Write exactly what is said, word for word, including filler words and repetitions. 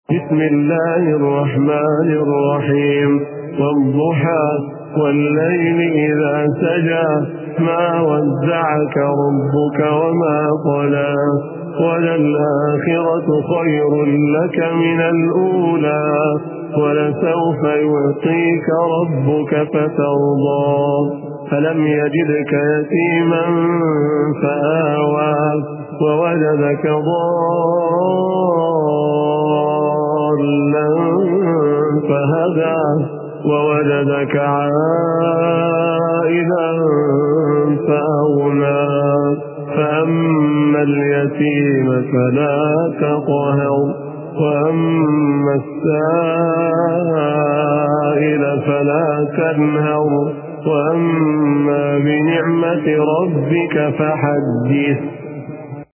بسم الله الرحمن الرحيم والضحى والليل إذا سجى ما ودعك ربك وما قلى وللآخرة خير لك من الأولى ولسوف يعطيك ربك فترضى فلم يجدك يتيما فآوى ووجدك ضالا فهدى ووجدك عائلا فأغنى فأما اليتيم فلا تقهر وأما السائل فلا تنهر وأما بنعمة ربك فحدث.